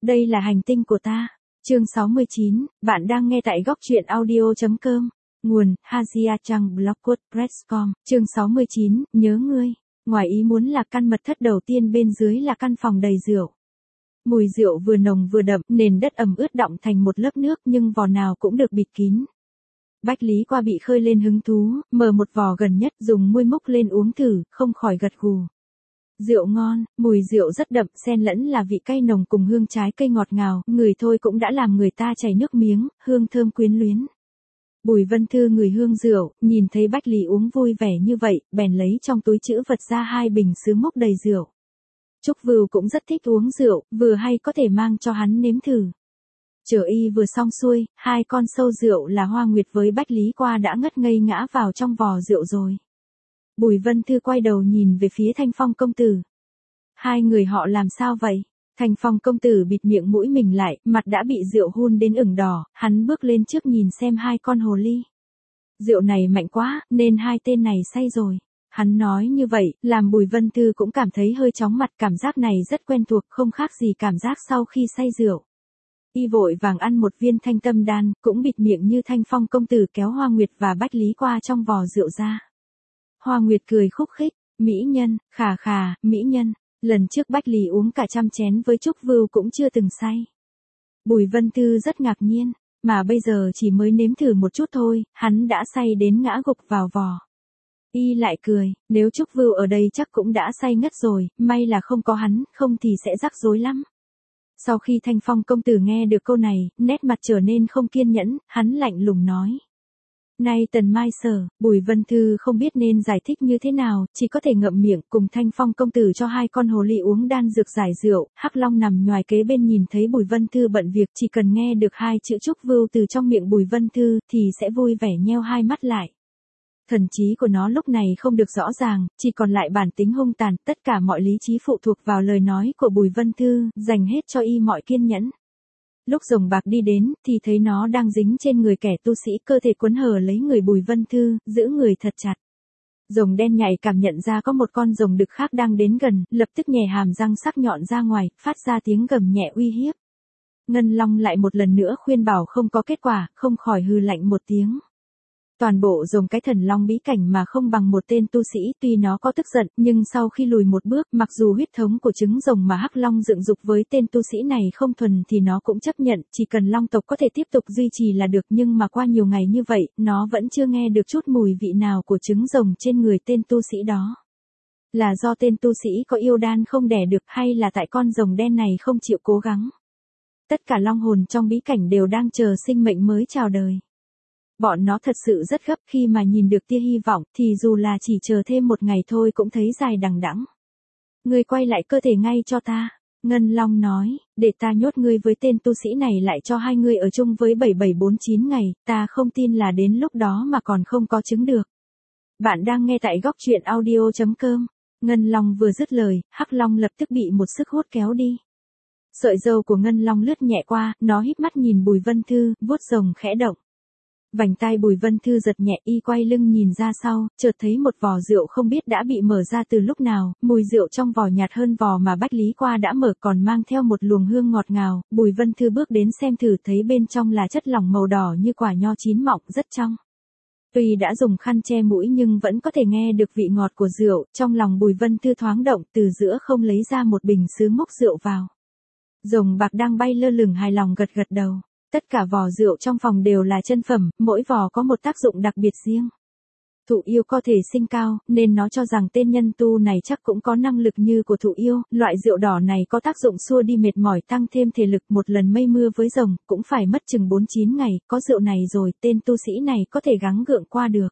Đây là hành tinh của ta. Chương 69, bạn đang nghe tại góc truyện audio.com. Nguồn, Hazia Trang Blog WordPress.com. Chương 69, nhớ ngươi. Ngoài ý muốn là căn mật thất đầu tiên, bên dưới là căn phòng đầy rượu. Mùi rượu vừa nồng vừa đậm, nền đất ẩm ướt đọng thành một lớp nước nhưng vò nào cũng được bịt kín. Bách Lý Qua bị khơi lên hứng thú, mở một vò gần nhất, dùng muôi múc lên uống thử, không khỏi gật gù. Rượu ngon, mùi rượu rất đậm, xen lẫn là vị cay nồng cùng hương trái cây ngọt ngào, ngửi thôi cũng đã làm người ta chảy nước miếng, hương thơm quyến luyến. Bùi Vân Thư ngửi hương rượu, nhìn thấy Bách Lý uống vui vẻ như vậy, bèn lấy trong túi trữ vật ra 2 bình sứ múc đầy rượu. Trúc Vưu cũng rất thích uống rượu, vừa hay có thể mang cho hắn nếm thử. Chờ y vừa xong xuôi, 2 con sâu rượu là Hoa Nguyệt với Bách Lý Qua đã ngất ngây ngã vào trong vò rượu rồi. Bùi Vân Thư quay đầu nhìn về phía Thanh Phong công tử. Hai người họ làm sao vậy? Thanh Phong công tử bịt miệng mũi mình lại, mặt đã bị rượu hun đến ửng đỏ, hắn bước lên trước nhìn xem 2 con hồ ly. Rượu này mạnh quá, nên 2 tên này say rồi. Hắn nói như vậy, làm Bùi Vân Thư cũng cảm thấy hơi chóng mặt, cảm giác này rất quen thuộc, không khác gì cảm giác sau khi say rượu. Y vội vàng ăn một viên thanh tâm đan, cũng bịt miệng như Thanh Phong công tử kéo Hoa Nguyệt và Bách Lý Qua trong vò rượu ra. Hoa Nguyệt cười khúc khích, mỹ nhân, khà khà, mỹ nhân, lần trước Bách Lý uống cả 100 chén với Trúc Vưu cũng chưa từng say. Bùi Vân Thư rất ngạc nhiên, mà bây giờ chỉ mới nếm thử một chút thôi, hắn đã say đến ngã gục vào vò. Y lại cười, nếu Trúc Vưu ở đây chắc cũng đã say ngất rồi, may là không có hắn, không thì sẽ rắc rối lắm. Sau khi Thanh Phong công tử nghe được câu này, nét mặt trở nên không kiên nhẫn, hắn lạnh lùng nói. Nay Tần Mai Sở, Bùi Vân Thư không biết nên giải thích như thế nào, chỉ có thể ngậm miệng cùng Thanh Phong công tử cho 2 con hồ ly uống đan dược giải rượu. Hắc Long nằm ngoài kế bên nhìn thấy Bùi Vân Thư bận việc, chỉ cần nghe được 2 chữ Trúc Vưu từ trong miệng Bùi Vân Thư thì sẽ vui vẻ nheo 2 mắt lại. Thần trí của nó lúc này không được rõ ràng, chỉ còn lại bản tính hung tàn, tất cả mọi lý trí phụ thuộc vào lời nói của Bùi Vân Thư, dành hết cho y mọi kiên nhẫn. Lúc rồng bạc đi đến, thì thấy nó đang dính trên người kẻ tu sĩ, cơ thể quấn hở lấy người Bùi Vân Thư, giữ người thật chặt. Rồng đen nhạy cảm nhận ra có một con rồng đực khác đang đến gần, lập tức nhè hàm răng sắc nhọn ra ngoài, phát ra tiếng gầm nhẹ uy hiếp. Ngân Long lại một lần nữa khuyên bảo không có kết quả, không khỏi hừ lạnh một tiếng. Toàn bộ rồng cái thần long bí cảnh mà không bằng một tên tu sĩ, tuy nó có tức giận, nhưng sau khi lùi một bước, mặc dù huyết thống của trứng rồng mà Hắc Long dựng dục với tên tu sĩ này không thuần thì nó cũng chấp nhận, chỉ cần long tộc có thể tiếp tục duy trì là được, nhưng mà qua nhiều ngày như vậy, nó vẫn chưa nghe được chút mùi vị nào của trứng rồng trên người tên tu sĩ đó. Là do tên tu sĩ có yêu đan không đẻ được, hay là tại con rồng đen này không chịu cố gắng? Tất cả long hồn trong bí cảnh đều đang chờ sinh mệnh mới chào đời. Bọn nó thật sự rất gấp, khi mà nhìn được tia hy vọng, thì dù là chỉ chờ thêm một ngày thôi cũng thấy dài đằng đẵng. Ngươi quay lại cơ thể ngay cho ta, Ngân Long nói, để ta nhốt ngươi với tên tu sĩ này lại cho 2 người ở chung với 7749 ngày, ta không tin là đến lúc đó mà còn không có chứng được. Bạn đang nghe tại góc truyện audio.com. Ngân Long vừa dứt lời, Hắc Long lập tức bị một sức hút kéo đi. Sợi râu của Ngân Long lướt nhẹ qua, nó híp mắt nhìn Bùi Vân Thư, vuốt rồng khẽ động. Vành tai Bùi Vân Thư giật nhẹ, y quay lưng nhìn ra sau, chợt thấy một vò rượu không biết đã bị mở ra từ lúc nào, mùi rượu trong vò nhạt hơn vò mà Bách Lý Qua đã mở, còn mang theo một luồng hương ngọt ngào. Bùi Vân Thư bước đến xem thử, thấy bên trong là chất lỏng màu đỏ như quả nho chín mọng, rất trong. Tuy đã dùng khăn che mũi nhưng vẫn có thể nghe được vị ngọt của rượu, trong lòng Bùi Vân Thư thoáng động, từ giữa không lấy ra một bình sứ múc rượu vào. Rồng bạc đang bay lơ lửng hài lòng gật gật đầu. Tất cả vò rượu trong phòng đều là chân phẩm, mỗi vò có một tác dụng đặc biệt riêng. Thụ yêu có thể sinh cao, nên nó cho rằng tên nhân tu này chắc cũng có năng lực như của thụ yêu. Loại rượu đỏ này có tác dụng xua đi mệt mỏi, tăng thêm thể lực. Một lần mây mưa với rồng, cũng phải mất chừng 49 ngày, có rượu này rồi, tên tu sĩ này có thể gắng gượng qua được.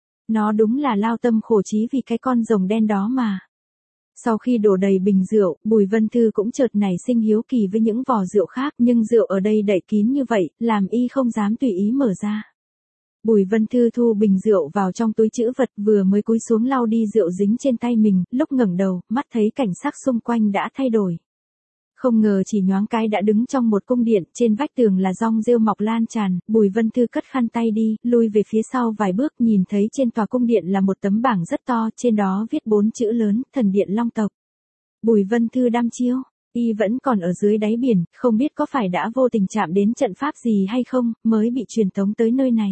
Nó đúng là lao tâm khổ trí vì cái con rồng đen đó mà. Sau khi đổ đầy bình rượu, Bùi Vân Thư cũng chợt nảy sinh hiếu kỳ với những vò rượu khác, nhưng rượu ở đây đậy kín như vậy, làm y không dám tùy ý mở ra. Bùi Vân Thư thu bình rượu vào trong túi trữ vật, vừa mới cúi xuống lau đi rượu dính trên tay mình, lúc ngẩng đầu, mắt thấy cảnh sắc xung quanh đã thay đổi. Không ngờ chỉ nhoáng cái đã đứng trong một cung điện, trên vách tường là rong rêu mọc lan tràn. Bùi Vân Thư cất khăn tay đi, lui về phía sau vài bước, nhìn thấy trên tòa cung điện là một tấm bảng rất to, trên đó viết 4 chữ lớn, Thần Điện Long Tộc. Bùi Vân Thư đăm chiêu, Y vẫn còn ở dưới đáy biển, không biết có phải đã vô tình chạm đến trận pháp gì hay không, mới bị truyền tống tới nơi này.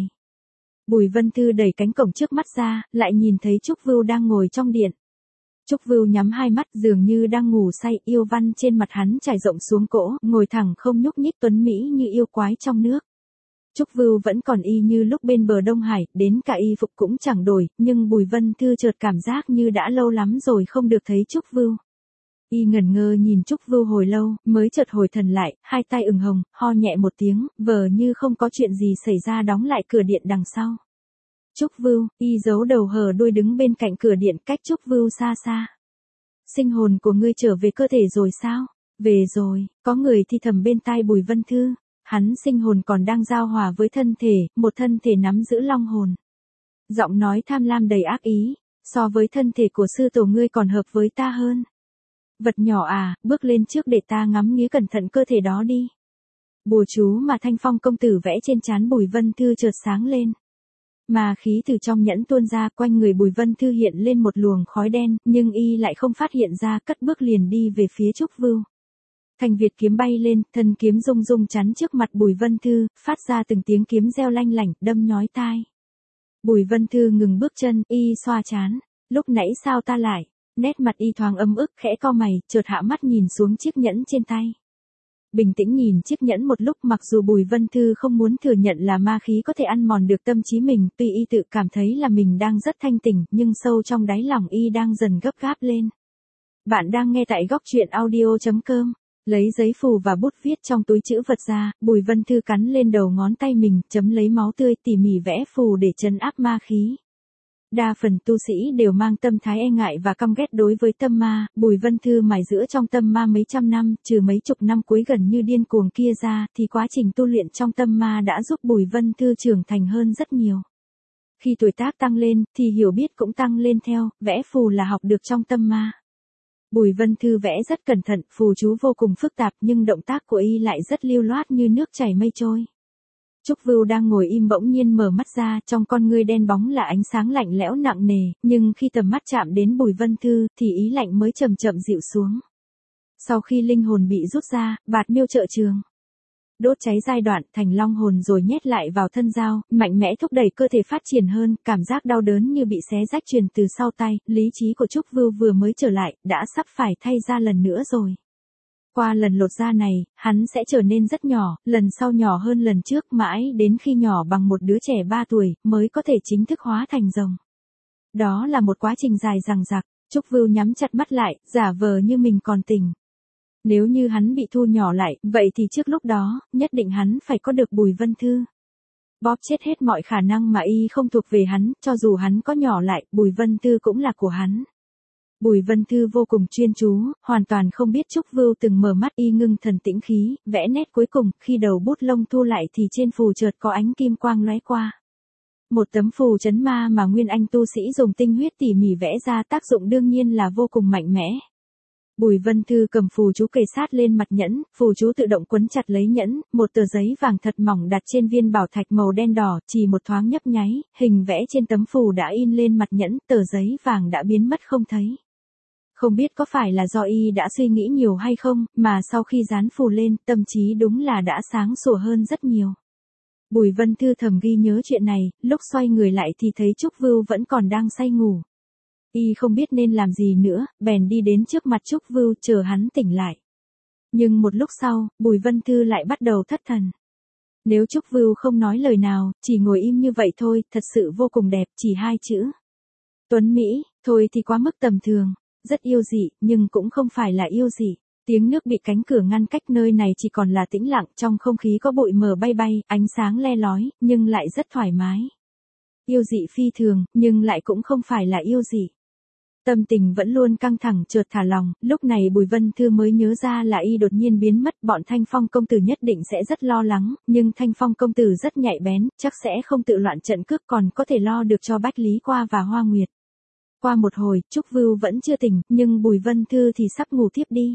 Bùi Vân Thư đẩy cánh cổng trước mắt ra, lại nhìn thấy Trúc Vưu đang ngồi trong điện. Trúc Vưu nhắm hai mắt dường như đang ngủ say, yêu văn trên mặt hắn trải rộng xuống cổ, ngồi thẳng không nhúc nhích tuấn mỹ như yêu quái trong nước. Trúc Vưu vẫn còn y như lúc bên bờ Đông Hải, đến cả y phục cũng chẳng đổi, nhưng Bùi Vân Thư chợt cảm giác như đã lâu lắm rồi không được thấy Trúc Vưu. Y ngẩn ngơ nhìn Trúc Vưu hồi lâu, mới chợt hồi thần lại, hai tay ửng hồng, ho nhẹ một tiếng, vờ như không có chuyện gì xảy ra đóng lại cửa điện đằng sau. Trúc Vưu, y giấu đầu hờ đuôi đứng bên cạnh cửa điện cách Trúc Vưu xa xa. Sinh hồn của ngươi trở về cơ thể rồi sao? Về rồi, có người thì thầm bên tai Bùi Vân Thư. Hắn sinh hồn còn đang giao hòa với thân thể, một thân thể nắm giữ long hồn. Giọng nói tham lam đầy ác ý, so với thân thể của sư tổ ngươi còn hợp với ta hơn. Vật nhỏ à, bước lên trước để ta ngắm nghía cẩn thận cơ thể đó đi. Bùa chú mà Thanh Phong công tử vẽ trên trán Bùi Vân Thư chợt sáng lên. Mà khí từ trong nhẫn tuôn ra, quanh người Bùi Vân Thư hiện lên một luồng khói đen, nhưng y lại không phát hiện ra, cất bước liền đi về phía Trúc Vưu. Thành Việt kiếm bay lên, thân kiếm rung rung chắn trước mặt Bùi Vân Thư, phát ra từng tiếng kiếm reo lanh lảnh, đâm nhói tai. Bùi Vân Thư ngừng bước chân, y xoa trán. Lúc nãy sao ta lại? Nét mặt y thoáng ấm ức, khẽ cau mày, chợt hạ mắt nhìn xuống chiếc nhẫn trên tay. Bình tĩnh nhìn chiếc nhẫn một lúc, mặc dù Bùi Vân Thư không muốn thừa nhận là ma khí có thể ăn mòn được tâm trí mình, tuy y tự cảm thấy là mình đang rất thanh tỉnh, nhưng sâu trong đáy lòng y đang dần gấp gáp lên. Bạn đang nghe tại góc truyện audio.com. Lấy giấy phù và bút viết trong túi trữ vật ra, Bùi Vân Thư cắn lên đầu ngón tay mình, chấm lấy máu tươi tỉ mỉ vẽ phù để trấn áp ma khí. Đa phần tu sĩ đều mang tâm thái e ngại và căm ghét đối với tâm ma, Bùi Vân Thư mài giũa trong tâm ma mấy trăm năm, trừ mấy chục năm cuối gần như điên cuồng kia ra, thì quá trình tu luyện trong tâm ma đã giúp Bùi Vân Thư trưởng thành hơn rất nhiều. Khi tuổi tác tăng lên, thì hiểu biết cũng tăng lên theo, vẽ phù là học được trong tâm ma. Bùi Vân Thư vẽ rất cẩn thận, phù chú vô cùng phức tạp nhưng động tác của y lại rất lưu loát như nước chảy mây trôi. Trúc Vưu đang ngồi im bỗng nhiên mở mắt ra, trong con ngươi đen bóng là ánh sáng lạnh lẽo nặng nề, nhưng khi tầm mắt chạm đến Bùi Vân Thư, thì ý lạnh mới chậm chậm dịu xuống. Sau khi linh hồn bị rút ra, bạt miêu trợ trường. Đốt cháy giai đoạn thành long hồn rồi nhét lại vào thân dao, mạnh mẽ thúc đẩy cơ thể phát triển hơn, cảm giác đau đớn như bị xé rách truyền từ sau tay, lý trí của Trúc Vưu vừa mới trở lại, đã sắp phải thay da lần nữa rồi. Qua lần lột da này, hắn sẽ trở nên rất nhỏ, lần sau nhỏ hơn lần trước, mãi đến khi nhỏ bằng một đứa trẻ 3 tuổi, mới có thể chính thức hóa thành rồng. Đó là một quá trình dài dằng dặc. Trúc Vưu nhắm chặt mắt lại, giả vờ như mình còn tỉnh. Nếu như hắn bị thu nhỏ lại, vậy thì trước lúc đó, nhất định hắn phải có được Bùi Vân Thư. Bóp chết hết mọi khả năng mà y không thuộc về hắn, cho dù hắn có nhỏ lại, Bùi Vân Thư cũng là của hắn. Bùi Vân Thư vô cùng chuyên chú, hoàn toàn không biết Trúc Vưu từng mở mắt, y ngưng thần tĩnh khí, vẽ nét cuối cùng, khi đầu bút lông thu lại thì trên phù chợt có ánh kim quang lóe qua. Một tấm phù trấn ma mà nguyên anh tu sĩ dùng tinh huyết tỉ mỉ vẽ ra, tác dụng đương nhiên là vô cùng mạnh mẽ. Bùi Vân Thư cầm phù chú kề sát lên mặt nhẫn, phù chú tự động quấn chặt lấy nhẫn, một tờ giấy vàng thật mỏng đặt trên viên bảo thạch màu đen đỏ, chỉ một thoáng nhấp nháy, hình vẽ trên tấm phù đã in lên mặt nhẫn, tờ giấy vàng đã biến mất không thấy. Không biết có phải là do y đã suy nghĩ nhiều hay không, mà sau khi dán phù lên, tâm trí đúng là đã sáng sủa hơn rất nhiều. Bùi Vân Thư thầm ghi nhớ chuyện này, lúc xoay người lại thì thấy Trúc Vưu vẫn còn đang say ngủ. Y không biết nên làm gì nữa, bèn đi đến trước mặt Trúc Vưu chờ hắn tỉnh lại. Nhưng một lúc sau, Bùi Vân Thư lại bắt đầu thất thần. Nếu Trúc Vưu không nói lời nào, chỉ ngồi im như vậy thôi, thật sự vô cùng đẹp, chỉ 2 chữ. Tuấn Mỹ, thôi thì quá mức tầm thường, rất yêu dị, nhưng cũng không phải là yêu dị. Tiếng nước bị cánh cửa ngăn cách, nơi này chỉ còn là tĩnh lặng, trong không khí có bụi mờ bay bay, ánh sáng le lói, nhưng lại rất thoải mái. Yêu dị phi thường, nhưng lại cũng không phải là yêu dị. Tâm tình vẫn luôn căng thẳng chợt thả lòng, lúc này Bùi Vân Thư mới nhớ ra là y đột nhiên biến mất, bọn Thanh Phong công tử nhất định sẽ rất lo lắng, nhưng Thanh Phong công tử rất nhạy bén, chắc sẽ không tự loạn trận cước, còn có thể lo được cho Bách Lý Qua và Hoa Nguyệt. Qua một hồi, Trúc Vưu vẫn chưa tỉnh, nhưng Bùi Vân Thư thì sắp ngủ tiếp đi.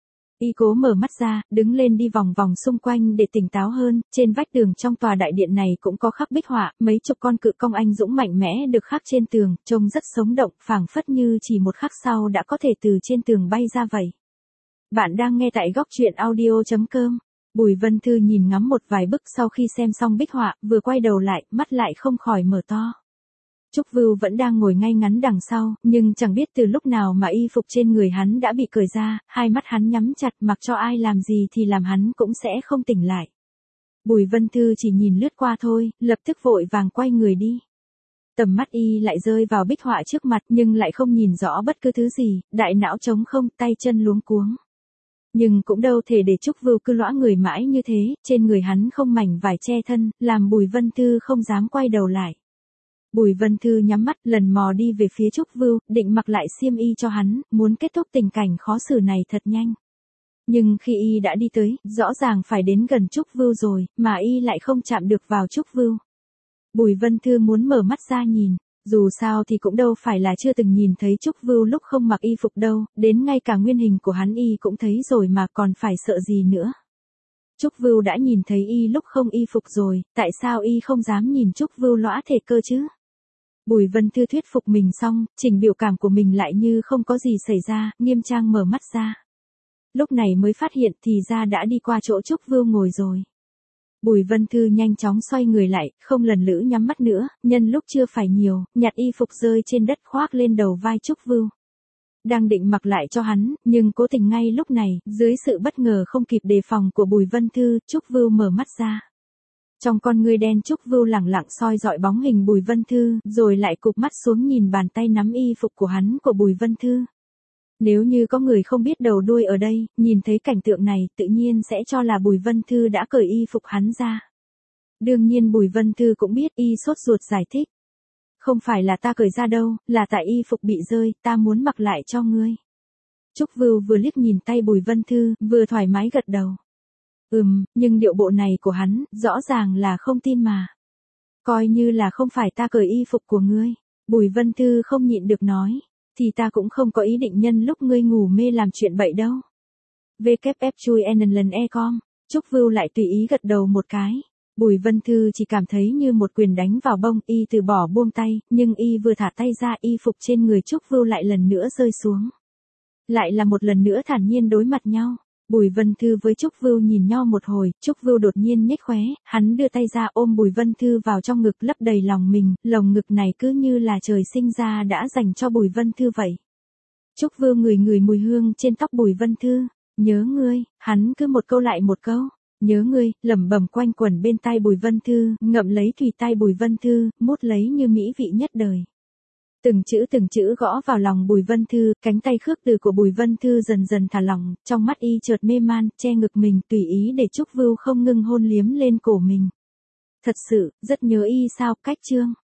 Y cố mở mắt ra, đứng lên đi vòng vòng xung quanh để tỉnh táo hơn, trên vách tường trong tòa đại điện này cũng có khắc bích họa, mấy chục con cự công anh dũng mạnh mẽ được khắc trên tường, trông rất sống động, phảng phất như chỉ một khắc sau đã có thể từ trên tường bay ra vậy. Bạn đang nghe tại góc truyện audio.com. Bùi Vân Thư nhìn ngắm một vài bức sau khi xem xong bích họa, vừa quay đầu lại, mắt lại không khỏi mở to. Trúc Vưu vẫn đang ngồi ngay ngắn đằng sau, nhưng chẳng biết từ lúc nào mà y phục trên người hắn đã bị cởi ra, hai mắt hắn nhắm chặt, mặc cho ai làm gì thì làm hắn cũng sẽ không tỉnh lại. Bùi Vân Thư chỉ nhìn lướt qua thôi, lập tức vội vàng quay người đi. Tầm mắt y lại rơi vào bích họa trước mặt nhưng lại không nhìn rõ bất cứ thứ gì, đại não trống không, tay chân luống cuống. Nhưng cũng đâu thể để Trúc Vưu cứ lõa người mãi như thế, trên người hắn không mảnh vải che thân, làm Bùi Vân Thư không dám quay đầu lại. Bùi Vân Thư nhắm mắt lần mò đi về phía Trúc Vưu, định mặc lại xiêm y cho hắn, muốn kết thúc tình cảnh khó xử này thật nhanh. Nhưng khi y đã đi tới, rõ ràng phải đến gần Trúc Vưu rồi, mà y lại không chạm được vào Trúc Vưu. Bùi Vân Thư muốn mở mắt ra nhìn, dù sao thì cũng đâu phải là chưa từng nhìn thấy Trúc Vưu lúc không mặc y phục đâu, đến ngay cả nguyên hình của hắn y cũng thấy rồi mà còn phải sợ gì nữa. Trúc Vưu đã nhìn thấy y lúc không y phục rồi, tại sao y không dám nhìn Trúc Vưu lõa thể cơ chứ? Bùi Vân Thư thuyết phục mình xong, chỉnh biểu cảm của mình lại như không có gì xảy ra, nghiêm trang mở mắt ra. Lúc này mới phát hiện thì ra đã đi qua chỗ Trúc Vưu ngồi rồi. Bùi Vân Thư nhanh chóng xoay người lại, không lần lữ nhắm mắt nữa, nhân lúc chưa phải nhiều, nhặt y phục rơi trên đất khoác lên đầu vai Trúc Vưu. Đang định mặc lại cho hắn, nhưng cố tình ngay lúc này, dưới sự bất ngờ không kịp đề phòng của Bùi Vân Thư, Trúc Vưu mở mắt ra. Trong con ngươi đen Trúc Vưu lẳng lặng soi dọi bóng hình Bùi Vân Thư, rồi lại cụp mắt xuống nhìn bàn tay nắm y phục của hắn của Bùi Vân Thư. Nếu như có người không biết đầu đuôi ở đây, nhìn thấy cảnh tượng này, tự nhiên sẽ cho là Bùi Vân Thư đã cởi y phục hắn ra. Đương nhiên Bùi Vân Thư cũng biết, y sốt ruột giải thích. Không phải là ta cởi ra đâu, là tại y phục bị rơi, ta muốn mặc lại cho ngươi. Trúc Vưu vừa liếc nhìn tay Bùi Vân Thư, vừa thoải mái gật đầu. Nhưng điệu bộ này của hắn, rõ ràng là không tin mà. Coi như là không phải ta cởi y phục của ngươi. Bùi Vân Thư không nhịn được nói. Thì ta cũng không có ý định nhân lúc ngươi ngủ mê làm chuyện bậy đâu. WFCHUNLNE.com. Trúc Vưu lại tùy ý gật đầu một cái. Bùi Vân Thư chỉ cảm thấy như một quyền đánh vào bông, y từ bỏ buông tay, nhưng y vừa thả tay ra y phục trên người Trúc Vưu lại lần nữa rơi xuống. Lại là một lần nữa thản nhiên đối mặt nhau. Bùi Vân Thư với Trúc Vưu nhìn nhau một hồi, Trúc Vưu đột nhiên nhếch khóe, hắn đưa tay ra ôm Bùi Vân Thư vào trong ngực lấp đầy lòng mình, lồng ngực này cứ như là trời sinh ra đã dành cho Bùi Vân Thư vậy. Trúc Vưu ngửi mùi hương trên tóc Bùi Vân Thư, nhớ ngươi, hắn cứ một câu lại một câu, nhớ ngươi, lẩm bẩm quanh quẩn bên tai Bùi Vân Thư, ngậm lấy thùy tai Bùi Vân Thư, mút lấy như mỹ vị nhất đời. Từng chữ gõ vào lòng Bùi Vân Thư, cánh tay khước từ của Bùi Vân Thư dần dần thả lỏng, trong mắt y chợt mê man, che ngực mình tùy ý để Trúc Vưu không ngừng hôn liếm lên cổ mình. Thật sự, rất nhớ y sao, cách chương.